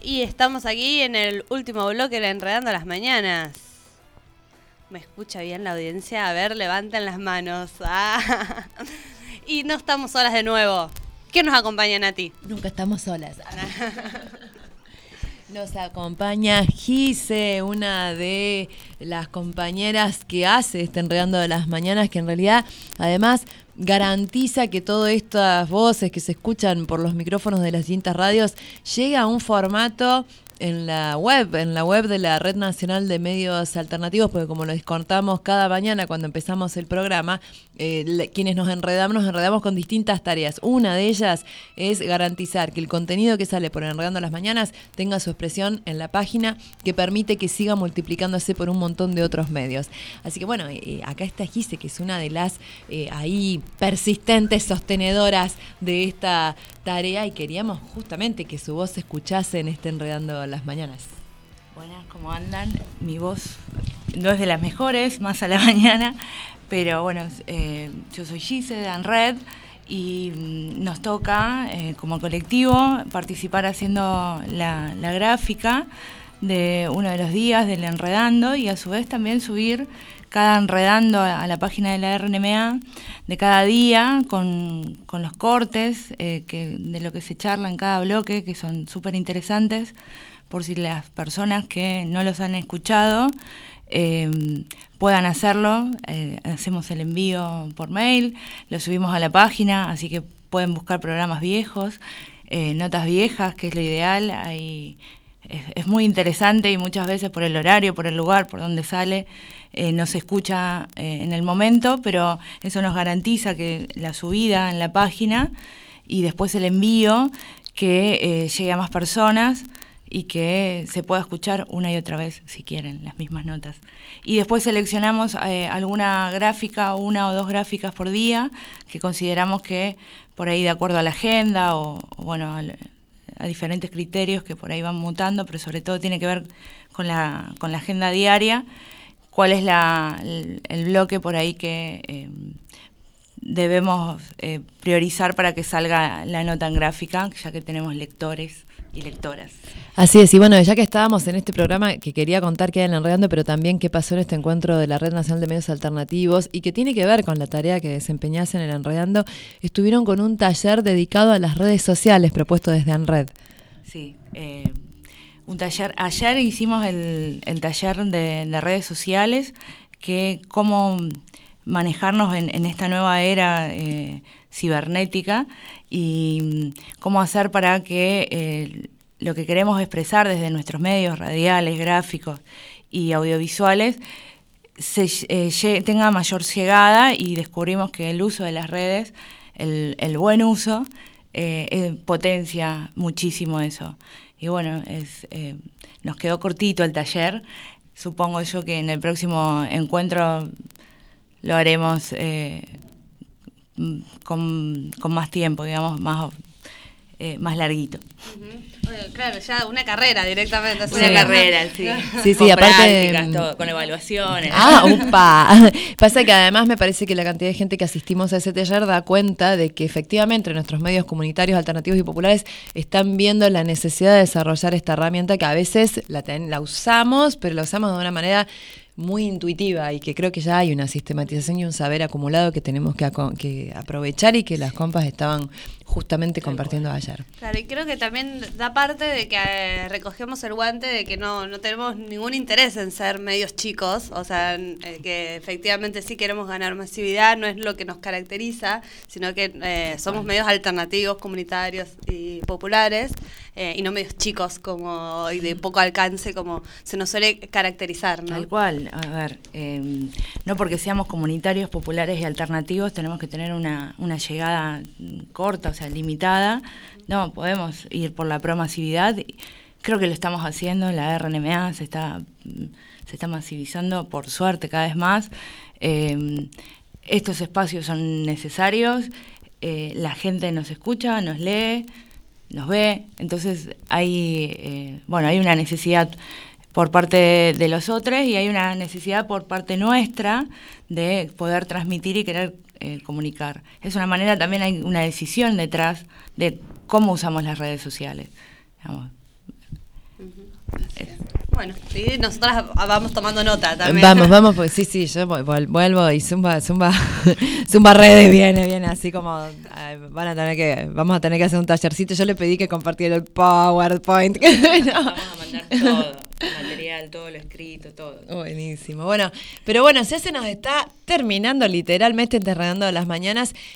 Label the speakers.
Speaker 1: Y estamos aquí en el último bloque de Enredando las Mañanas. ¿Me escucha bien la audiencia? A ver, levanten las manos. Ah. Y no estamos solas de nuevo. ¿Quién nos acompaña, Nati?
Speaker 2: Nunca estamos solas. Nos acompaña Gise, una de las compañeras que hace Enredando de las Mañanas, que en realidad además garantiza que todas estas voces que se escuchan por los micrófonos de las distintas radios llega a un formato en la web de la Red Nacional de Medios Alternativos, porque como lo contamos cada mañana cuando empezamos el programa, quienes nos enredamos con distintas tareas. Una de ellas es garantizar que el contenido que sale por Enredando las Mañanas tenga su expresión en la página, que permite que siga multiplicándose por un montón de otros medios. Así que bueno, acá está Gise, que es una de las ahí persistentes sostenedoras de esta tarea, y queríamos justamente que su voz se escuchase en Enredando las Mañanas.
Speaker 3: Buenas, ¿cómo andan? Mi voz no es de las mejores, más a la mañana, pero bueno, yo soy Gise de ANRED y nos toca como colectivo participar haciendo la gráfica de uno de los días del Enredando, y a su vez también subir cada Enredando a la página de la RNMA de cada día con los cortes de lo que se charla en cada bloque, que son súper interesantes, por si las personas que no los han escuchado puedan hacerlo. Hacemos el envío por mail, lo subimos a la página, así que pueden buscar programas viejos, notas viejas, que es lo ideal. Es muy interesante, y muchas veces por el horario, por el lugar, por donde sale, no se escucha en el momento, pero eso nos garantiza que la subida en la página y después el envío que llegue a más personas y que se pueda escuchar una y otra vez, si quieren, las mismas notas. Y después seleccionamos alguna gráfica, una o dos gráficas por día, que consideramos que por ahí, de acuerdo a la agenda o bueno, a diferentes criterios que por ahí van mutando, pero sobre todo tiene que ver con la agenda diaria, cuál es el bloque por ahí que debemos priorizar para que salga la nota en gráfica, ya que tenemos lectores y lectoras.
Speaker 2: Así es, y bueno, ya que estábamos en este programa, que quería contar qué hay en Enredando, pero también qué pasó en este encuentro de la Red Nacional de Medios Alternativos, y que tiene que ver con la tarea que desempeñás en el Enredando, estuvieron con un taller dedicado a las redes sociales propuesto desde ANRED.
Speaker 3: Sí, un taller, ayer hicimos el taller de redes sociales, que cómo manejarnos en esta nueva era cibernética, y cómo hacer para que lo que queremos expresar desde nuestros medios radiales, gráficos y audiovisuales tenga mayor llegada, y descubrimos que el uso de las redes, el buen uso, potencia muchísimo eso. Y bueno, nos quedó cortito el taller. Supongo yo que en el próximo encuentro lo haremos con más tiempo, digamos, más larguito.
Speaker 1: Bueno, claro, ya una carrera directamente.
Speaker 3: Una carrera, sí.
Speaker 2: Sí,
Speaker 3: con
Speaker 2: aparte
Speaker 3: prácticas, todo, con evaluaciones.
Speaker 2: ¡Upa! Pasa que además me parece que la cantidad de gente que asistimos a ese taller da cuenta de que efectivamente nuestros medios comunitarios, alternativos y populares están viendo la necesidad de desarrollar esta herramienta, que a veces la usamos, pero la usamos de una manera muy intuitiva, y que creo que ya hay una sistematización y un saber acumulado que tenemos que aprovechar, y que las compas estaban justamente compartiendo ayer.
Speaker 1: Claro, y creo que también da parte de que recogemos el guante de que no tenemos ningún interés en ser medios chicos, o sea, que efectivamente sí queremos ganar masividad, no es lo que nos caracteriza, sino que somos medios alternativos, comunitarios y populares, y no medios chicos y de poco alcance como se nos suele caracterizar, ¿no?
Speaker 3: Tal cual. A ver, no porque seamos comunitarios, populares y alternativos tenemos que tener una llegada corta, o sea, limitada. No, podemos ir por la promasividad. Creo que lo estamos haciendo, la RNMA se está masivizando, por suerte, cada vez más. Estos espacios son necesarios, la gente nos escucha, nos lee, nos ve, entonces hay una necesidad por parte de los otros, y hay una necesidad por parte nuestra de poder transmitir y querer comunicar. Es una manera, también hay una decisión detrás de cómo usamos las redes sociales. Digamos,
Speaker 1: Bueno, sí, nosotras vamos tomando nota también.
Speaker 2: Vamos, pues sí, yo vuelvo y Zumba Redes viene así como vamos a tener que hacer un tallercito. Yo le pedí que compartiera el PowerPoint.
Speaker 3: Vamos a mandar todo, material, todo lo escrito, todo.
Speaker 2: Buenísimo. Bueno, pero bueno, ya se nos está terminando literalmente Enterrando las Mañanas.